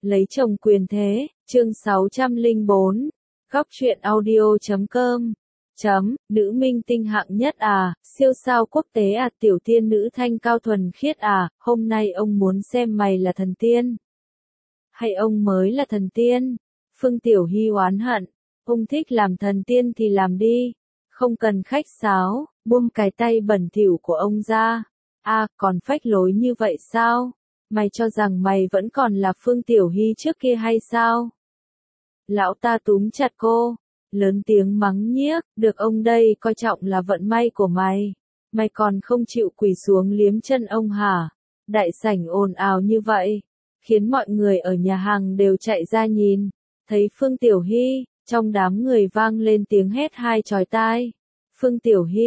Lấy chồng quyền thế, chương 604, góc truyện audio.com. Nữ minh tinh hạng nhất à, siêu sao quốc tế à, tiểu tiên nữ thanh cao thuần khiết à, hôm nay ông muốn xem mày là thần tiên. Hay ông mới là thần tiên? Phương Tiểu Hy oán hận, ông thích làm thần tiên thì làm đi, không cần khách sáo, buông cái tay bẩn thỉu của ông ra. À, còn phách lối như vậy sao? Mày cho rằng mày vẫn còn là Phương Tiểu Hy trước kia hay sao? Lão ta túm chặt cô, lớn tiếng mắng nhiếc, được ông đây coi trọng là vận may của mày. Mày còn không chịu quỳ xuống liếm chân ông hả? Đại sảnh ồn ào như vậy, khiến mọi người ở nhà hàng đều chạy ra nhìn. Thấy Phương Tiểu Hy, trong đám người vang lên tiếng hét hai chói tai. Phương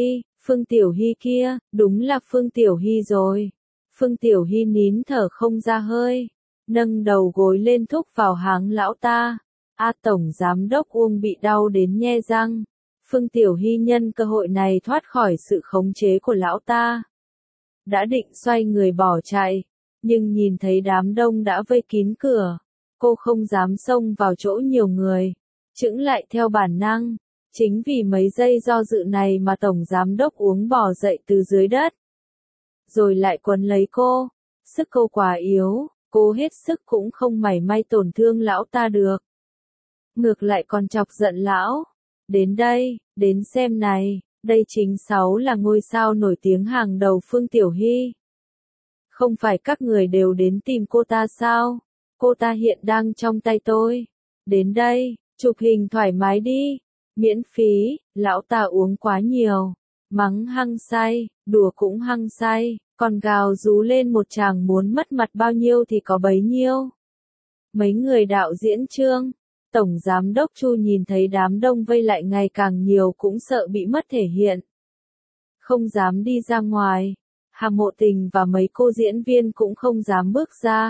Tiểu Hy kia, đúng là Phương Tiểu Hy rồi. Phương Tiểu Hy nín thở không ra hơi, nâng đầu gối lên thúc vào háng lão ta. A Tổng Giám đốc Uông bị đau đến nhe răng. Phương Tiểu Hy nhân cơ hội này thoát khỏi sự khống chế của lão ta. Đã định xoay người bỏ chạy, nhưng nhìn thấy đám đông đã vây kín cửa. Cô không dám xông vào chỗ nhiều người, chững lại theo bản năng. Chính vì mấy giây do dự này mà Tổng Giám đốc Uông bò dậy từ dưới đất. Rồi lại quấn lấy cô. Sức cô quá yếu, cô hết sức cũng không mảy may tổn thương lão ta được. Ngược lại còn chọc giận lão. Đến đây, đến xem này, đây chính là ngôi sao nổi tiếng hàng đầu Phương Tiểu Hy. Không phải các người đều đến tìm cô ta sao? Cô ta hiện đang trong tay tôi. Đến đây, chụp hình thoải mái đi. Miễn phí, lão ta uống quá nhiều. Mắng hăng say, đùa cũng hăng say, còn gào rú lên một chàng muốn mất mặt bao nhiêu thì có bấy nhiêu. Mấy người đạo diễn Trương, Tổng Giám đốc Chu nhìn thấy đám đông vây lại ngày càng nhiều cũng sợ bị mất thể hiện. Không dám đi ra ngoài, Hà Mộ Tình và mấy cô diễn viên cũng không dám bước ra.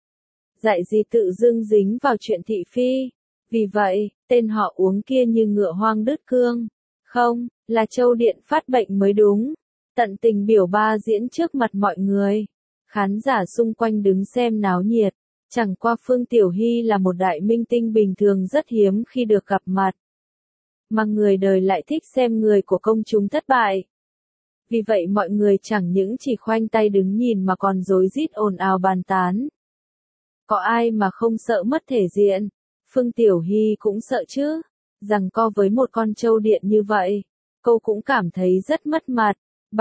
Dạy gì tự dưng dính vào chuyện thị phi. Vì vậy, tên họ Uống kia như ngựa hoang đứt cương. Không, là Châu Điện phát bệnh mới đúng. Tận tình biểu ba diễn trước mặt mọi người. Khán giả xung quanh đứng xem náo nhiệt. Chẳng qua Phương Tiểu Hy là một đại minh tinh bình thường rất hiếm khi được gặp mặt. Mà người đời lại thích xem người của công chúng thất bại. Vì vậy mọi người chẳng những chỉ khoanh tay đứng nhìn mà còn rối rít ồn ào bàn tán. Có ai mà không sợ mất thể diện? Phương Tiểu Hy cũng sợ chứ. Giằng co với một con trâu điện như vậy, cô cũng cảm thấy rất mất mặt.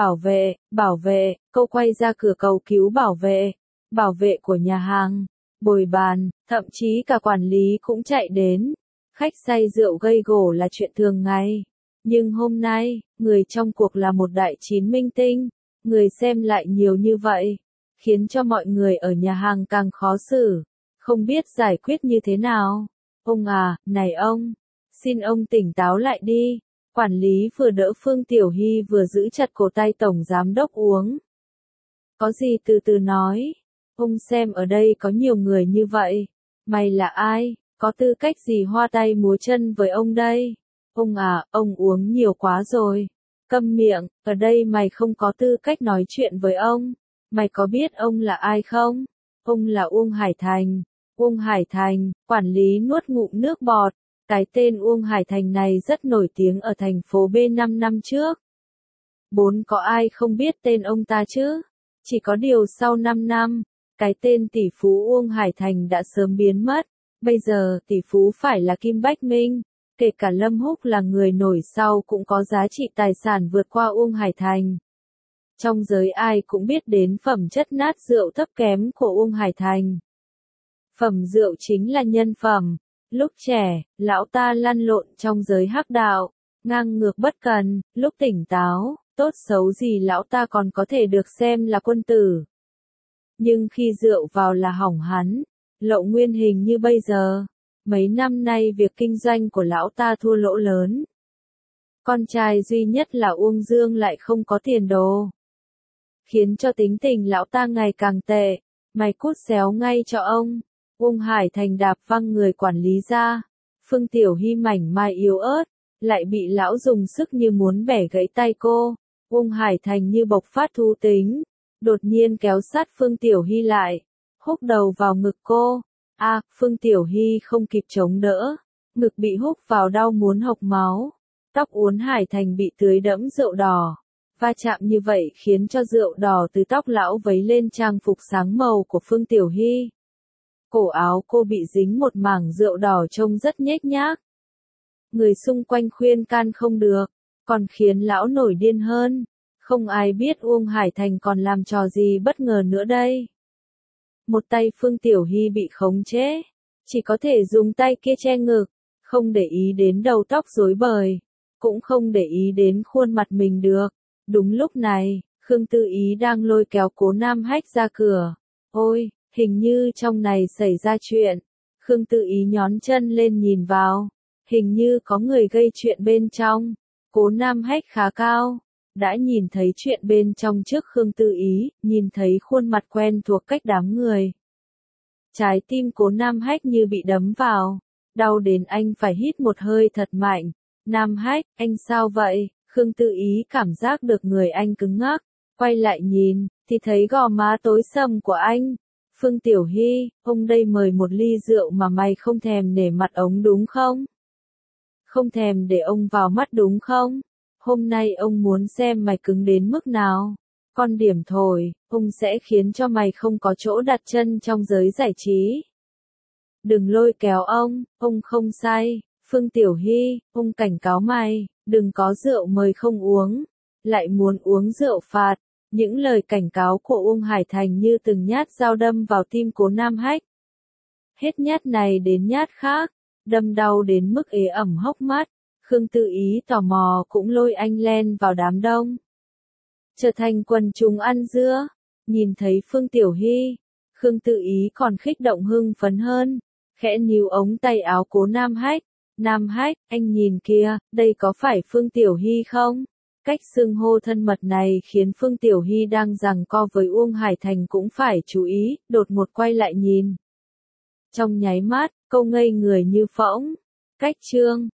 Bảo vệ, cô quay ra cửa cầu cứu bảo vệ của nhà hàng, bồi bàn, thậm chí cả quản lý cũng chạy đến. Khách say rượu gây gổ là chuyện thường ngày. Nhưng hôm nay, người trong cuộc là một đại chín minh tinh, người xem lại nhiều như vậy, khiến cho mọi người ở nhà hàng càng khó xử, không biết giải quyết như thế nào. Ông à, này ông, xin ông tỉnh táo lại đi. Quản lý vừa đỡ Phương Tiểu Hy vừa giữ chặt cổ tay Tổng Giám đốc Uống. Có gì từ từ nói. Ông xem ở đây có nhiều người như vậy. Mày là ai? Có tư cách gì hoa tay múa chân với ông đây? Ông à, ông uống nhiều quá rồi. Câm miệng, ở đây mày không có tư cách nói chuyện với ông. Mày có biết ông là ai không? Ông là Uông Hải Thành. Uông Hải Thành, quản lý nuốt ngụm nước bọt. Cái tên Uông Hải Thành này rất nổi tiếng ở thành phố B 5 năm trước. Có ai không biết tên ông ta chứ? Chỉ có điều sau 5 năm, cái tên tỷ phú Uông Hải Thành đã sớm biến mất. Bây giờ tỷ phú phải là Kim Bách Minh. Kể cả Lâm Húc là người nổi sau cũng có giá trị tài sản vượt qua Uông Hải Thành. Trong giới ai cũng biết đến phẩm chất nát rượu thấp kém của Uông Hải Thành. Phẩm rượu chính là nhân phẩm. Lúc trẻ, lão ta lăn lộn trong giới hắc đạo, ngang ngược bất cần, lúc tỉnh táo, tốt xấu gì lão ta còn có thể được xem là quân tử. Nhưng khi rượu vào là hỏng hắn, lộ nguyên hình như bây giờ. Mấy năm nay việc kinh doanh của lão ta thua lỗ lớn. Con trai duy nhất là Uông Dương lại không có tiền đồ, khiến cho tính tình lão ta ngày càng tệ. Mày cút xéo ngay cho ông. Uông Hải Thành đạp văng người quản lý ra. Phương Tiểu Hy mảnh mai yếu ớt, lại bị lão dùng sức như muốn bẻ gãy tay cô. Uông Hải Thành như bộc phát thú tính, đột nhiên kéo sát Phương Tiểu Hy lại, húc đầu vào ngực cô. Phương Tiểu Hy không kịp chống đỡ, ngực bị húc vào đau muốn hộc máu, tóc Uốn Hải Thành bị tưới đẫm rượu đỏ. Va chạm như vậy khiến cho rượu đỏ từ tóc lão vấy lên trang phục sáng màu của Phương Tiểu Hy. Cổ áo cô bị dính một mảng rượu đỏ trông rất nhếch nhác. Người xung quanh khuyên can không được, còn khiến lão nổi điên hơn. Không ai biết Uông Hải Thành còn làm trò gì bất ngờ nữa đây. Một tay Phương Tiểu Hy bị khống chế, chỉ có thể dùng tay kia che ngực, không để ý đến đầu tóc rối bời, cũng không để ý đến khuôn mặt mình được. Đúng lúc này, Khương Tư Ý đang lôi kéo Cố Nam Hách ra cửa. Ôi, hình như trong này xảy ra chuyện. Khương Tư Ý nhón chân lên nhìn vào. Hình như có người gây chuyện bên trong. Cố Nam Hách khá cao, đã nhìn thấy chuyện bên trong trước Khương Tư Ý, nhìn thấy khuôn mặt quen thuộc cách đám người. Trái tim Cố Nam Hách như bị đấm vào, đau đến anh phải hít một hơi thật mạnh. Nam Hách, anh sao vậy? Khương Tư Ý cảm giác được người anh cứng ngắc, quay lại nhìn, thì thấy gò má tối sầm của anh. Phương Tiểu Hy, ông đây mời một ly rượu mà mày không thèm nể mặt ông đúng không? Không thèm để ông vào mắt đúng không? Hôm nay ông muốn xem mày cứng đến mức nào. Con điểm thổi, ông sẽ khiến cho mày không có chỗ đặt chân trong giới giải trí. Đừng lôi kéo ông không say. Phương Tiểu Hy, ông cảnh cáo mày, đừng có rượu mời không uống, lại muốn uống rượu phạt. Những lời cảnh cáo của Uông Hải Thành như từng nhát dao đâm vào tim Cố Nam Hách. Hết nhát này đến nhát khác, đâm đau đến mức ế ẩm hốc mắt. Khương Tư Ý tò mò cũng lôi anh len vào đám đông. Trở thành quần chúng ăn dưa, nhìn thấy Phương Tiểu Hy, Khương Tư Ý còn khích động hưng phấn hơn, khẽ níu ống tay áo Cố Nam Hách. Nam Hách, anh nhìn kìa, đây có phải Phương Tiểu Hy không? Cách xưng hô thân mật này khiến Phương Tiểu Hy đang giằng co với Uông Hải Thành cũng phải chú ý, đột ngột quay lại nhìn. Trong nháy mắt, câu ngây người như phỗng. Cách chương